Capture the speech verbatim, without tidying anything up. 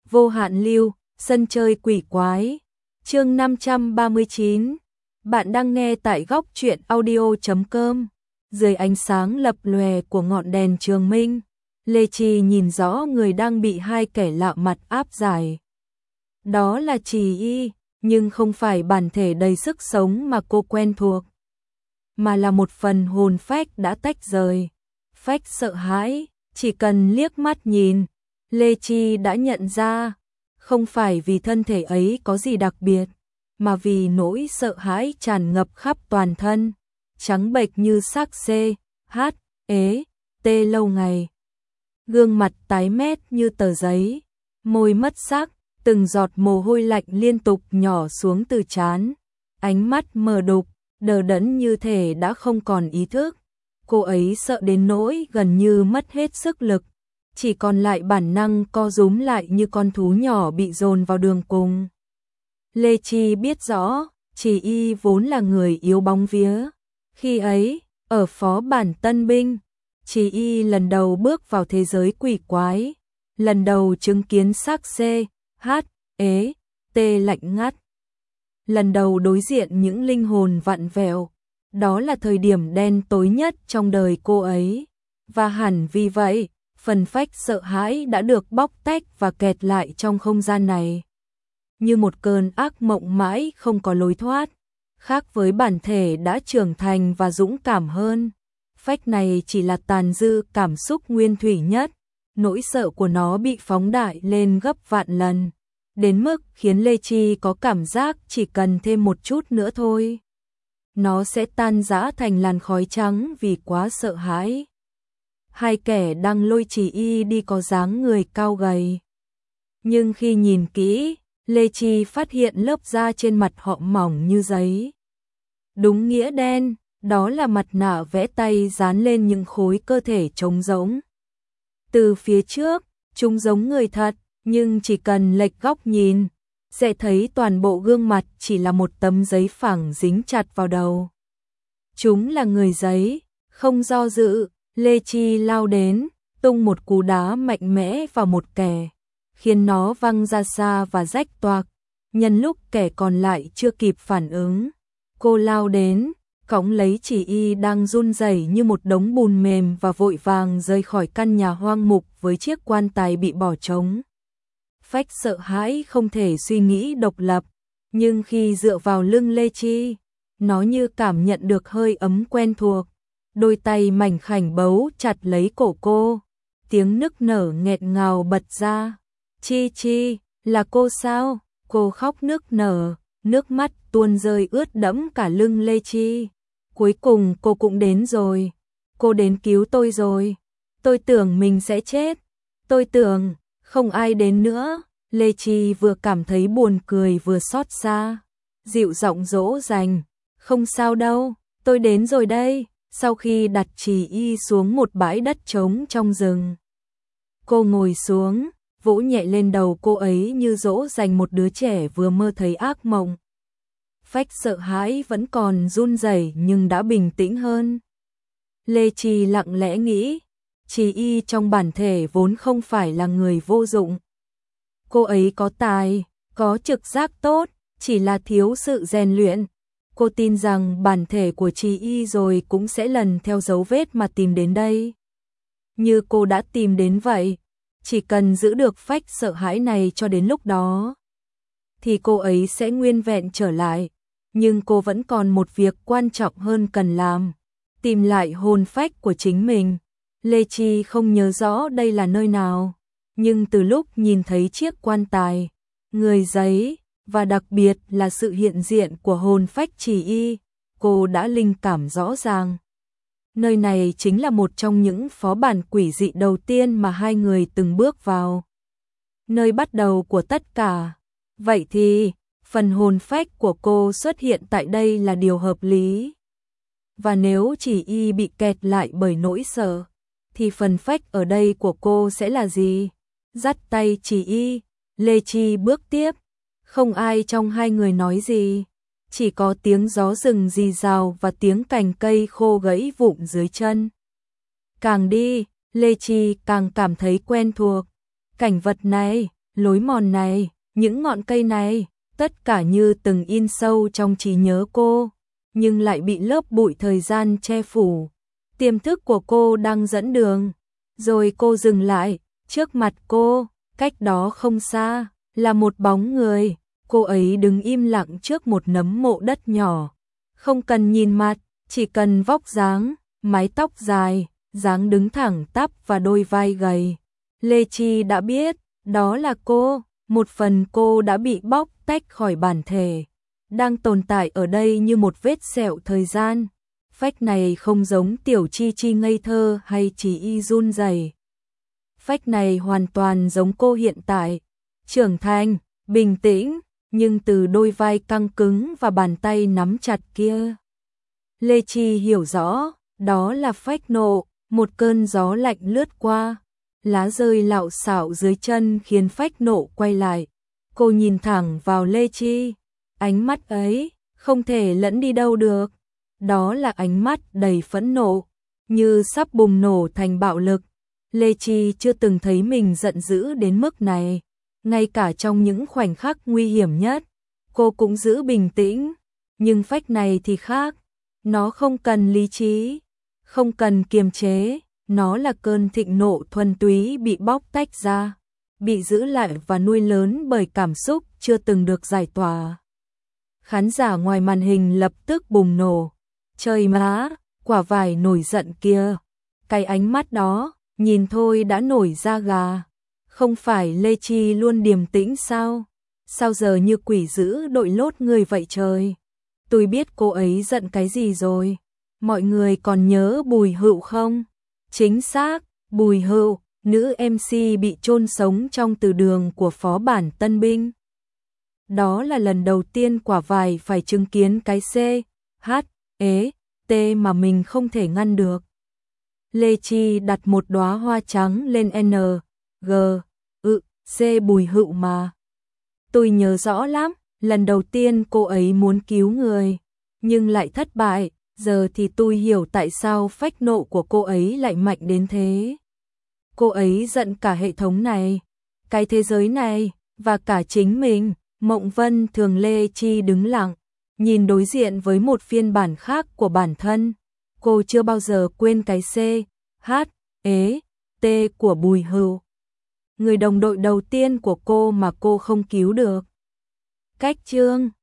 Vô hạn lưu, sân chơi quỷ quái. Chương năm trăm ba mươi chín. Bạn đang nghe tại góc truyện audio chấm com. Dưới ánh sáng lập lòe của ngọn đèn trường minh, Lê Trì nhìn rõ người đang bị hai kẻ lạ mặt áp giải. Đó là Trì Y, nhưng không phải bản thể đầy sức sống mà cô quen thuộc, mà là một phần hồn phách đã tách rời. Phách sợ hãi, chỉ cần liếc mắt nhìn, Lê Chi đã nhận ra, không phải vì thân thể ấy có gì đặc biệt, mà vì nỗi sợ hãi tràn ngập khắp toàn thân, trắng bệch như xác xê, hát, ế, tê lâu ngày. Gương mặt tái mét như tờ giấy, môi mất sắc, từng giọt mồ hôi lạnh liên tục nhỏ xuống từ trán, ánh mắt mờ đục, đờ đẫn như thể đã không còn ý thức. Cô ấy sợ đến nỗi gần như mất hết sức lực, chỉ còn lại bản năng co rúm lại như con thú nhỏ bị dồn vào đường cùng. Lê Chi biết rõ, Trì Y vốn là người yếu bóng vía. Khi ấy, ở phó bản Tân Binh, Trì Y lần đầu bước vào thế giới quỷ quái, lần đầu chứng kiến xác xê, hát, ế, tê lạnh ngắt. Lần đầu đối diện những linh hồn vặn vẹo. Đó là thời điểm đen tối nhất trong đời cô ấy. Và hẳn vì vậy, phần phách sợ hãi đã được bóc tách và kẹt lại trong không gian này. Như một cơn ác mộng mãi không có lối thoát. Khác với bản thể đã trưởng thành và dũng cảm hơn, phách này chỉ là tàn dư cảm xúc nguyên thủy nhất. Nỗi sợ của nó bị phóng đại lên gấp vạn lần, đến mức khiến Lê Chi có cảm giác chỉ cần thêm một chút nữa thôi, nó sẽ tan rã thành làn khói trắng vì quá sợ hãi. Hai kẻ đang lôi Trì Y đi có dáng người cao gầy. Nhưng khi nhìn kỹ, Lê Chi phát hiện lớp da trên mặt họ mỏng như giấy. Đúng nghĩa đen, đó là mặt nạ vẽ tay dán lên những khối cơ thể trống rỗng. Từ phía trước, chúng giống người thật, nhưng chỉ cần lệch góc nhìn, sẽ thấy toàn bộ gương mặt chỉ là một tấm giấy phẳng dính chặt vào đầu. Chúng là người giấy, không do dự, Lê Chi lao đến, tung một cú đá mạnh mẽ vào một kẻ, khiến nó văng ra xa và rách toạc. Nhân lúc kẻ còn lại chưa kịp phản ứng, cô lao đến, cõng lấy Trì Y đang run rẩy như một đống bùn mềm và vội vàng rời khỏi căn nhà hoang mục với chiếc quan tài bị bỏ trống. Phách sợ hãi không thể suy nghĩ độc lập, nhưng khi dựa vào lưng Lê Chi, nó như cảm nhận được hơi ấm quen thuộc. Đôi tay mảnh khảnh bấu chặt lấy cổ cô, tiếng nức nở nghẹt ngào bật ra. Chi Chi, là cô sao? Cô khóc nức nở, nước mắt tuôn rơi ướt đẫm cả lưng Lê Chi. Cuối cùng cô cũng đến rồi, cô đến cứu tôi rồi. Tôi tưởng mình sẽ chết, tôi tưởng không ai đến nữa. Lê Chi vừa cảm thấy buồn cười vừa xót xa, dịu giọng dỗ dành, không sao đâu, tôi đến rồi đây. Sau khi đặt Trì Y xuống một bãi đất trống trong rừng, cô ngồi xuống, vỗ nhẹ lên đầu cô ấy như dỗ dành một đứa trẻ vừa mơ thấy ác mộng. Phách sợ hãi vẫn còn run rẩy nhưng đã bình tĩnh hơn. Lê Chi lặng lẽ nghĩ, Trì Y trong bản thể vốn không phải là người vô dụng. Cô ấy có tài, có trực giác tốt, chỉ là thiếu sự rèn luyện. Cô tin rằng bản thể của Trì Y rồi cũng sẽ lần theo dấu vết mà tìm đến đây. Như cô đã tìm đến vậy, chỉ cần giữ được phách sợ hãi này cho đến lúc đó, thì cô ấy sẽ nguyên vẹn trở lại. Nhưng cô vẫn còn một việc quan trọng hơn cần làm, tìm lại hồn phách của chính mình. Lê Chi không nhớ rõ đây là nơi nào, nhưng từ lúc nhìn thấy chiếc quan tài, người giấy, và đặc biệt là sự hiện diện của hồn phách Trì Y, cô đã linh cảm rõ ràng. Nơi này chính là một trong những phó bản quỷ dị đầu tiên mà hai người từng bước vào. Nơi bắt đầu của tất cả. Vậy thì, phần hồn phách của cô xuất hiện tại đây là điều hợp lý. Và nếu Trì Y bị kẹt lại bởi nỗi sợ, thì phần phách ở đây của cô sẽ là gì? Dắt tay Trì Y, Lê Chi bước tiếp. Không ai trong hai người nói gì, chỉ có tiếng gió rừng rì rào và tiếng cành cây khô gãy vụn dưới chân. Càng đi, Lê Chi càng cảm thấy quen thuộc. Cảnh vật này, lối mòn này, những ngọn cây này, tất cả như từng in sâu trong trí nhớ cô, nhưng lại bị lớp bụi thời gian che phủ. Tiềm thức của cô đang dẫn đường. Rồi cô dừng lại, trước mặt cô, cách đó không xa, là một bóng người. Cô ấy đứng im lặng trước một nấm mộ đất nhỏ. Không cần nhìn mặt, chỉ cần vóc dáng, mái tóc dài, dáng đứng thẳng tắp và đôi vai gầy. Lê Chi đã biết, đó là cô, một phần cô đã bị bóc tách khỏi bản thể, đang tồn tại ở đây như một vết sẹo thời gian. Phách này không giống Tiểu Chi Chi ngây thơ hay chỉ y run rẩy. Phách này hoàn toàn giống cô hiện tại, trưởng thành, bình tĩnh, nhưng từ đôi vai căng cứng và bàn tay nắm chặt kia. Lê Chi hiểu rõ, đó là phách nộ, một cơn gió lạnh lướt qua, lá rơi lạo xạo dưới chân khiến phách nộ quay lại. Cô nhìn thẳng vào Lê Chi, ánh mắt ấy không thể lẫn đi đâu được. Đó là ánh mắt đầy phẫn nộ, như sắp bùng nổ thành bạo lực. Lê Chi chưa từng thấy mình giận dữ đến mức này. Ngay cả trong những khoảnh khắc nguy hiểm nhất, cô cũng giữ bình tĩnh. Nhưng phách này thì khác. Nó không cần lý trí, không cần kiềm chế. Nó là cơn thịnh nộ thuần túy bị bóc tách ra, bị giữ lại và nuôi lớn bởi cảm xúc chưa từng được giải tỏa. Khán giả ngoài màn hình lập tức bùng nổ. Trời má, quả vải nổi giận kia. Cái ánh mắt đó, nhìn thôi đã nổi da gà. Không phải Lê Chi luôn điềm tĩnh sao? Sao giờ như quỷ dữ đội lốt người vậy trời? Tôi biết cô ấy giận cái gì rồi. Mọi người còn nhớ Bùi Hựu không? Chính xác, Bùi Hựu, nữ em xê bị chôn sống trong từ đường của phó bản Tân Binh. Đó là lần đầu tiên quả vải phải chứng kiến cái C, H, E, T mà mình không thể ngăn được. Lê Chi đặt một đóa hoa trắng lên N, G, ự, C Bùi Hựu mà. Tôi nhớ rõ lắm, lần đầu tiên cô ấy muốn cứu người, nhưng lại thất bại. Giờ thì tôi hiểu tại sao phách nộ của cô ấy lại mạnh đến thế. Cô ấy giận cả hệ thống này, cái thế giới này, và cả chính mình. Mộng Vân Thường. Lê Chi đứng lặng, nhìn đối diện với một phiên bản khác của bản thân. Cô chưa bao giờ quên cái C, H, E, T của Bùi Hựu. Người đồng đội đầu tiên của cô mà cô không cứu được. Cách chương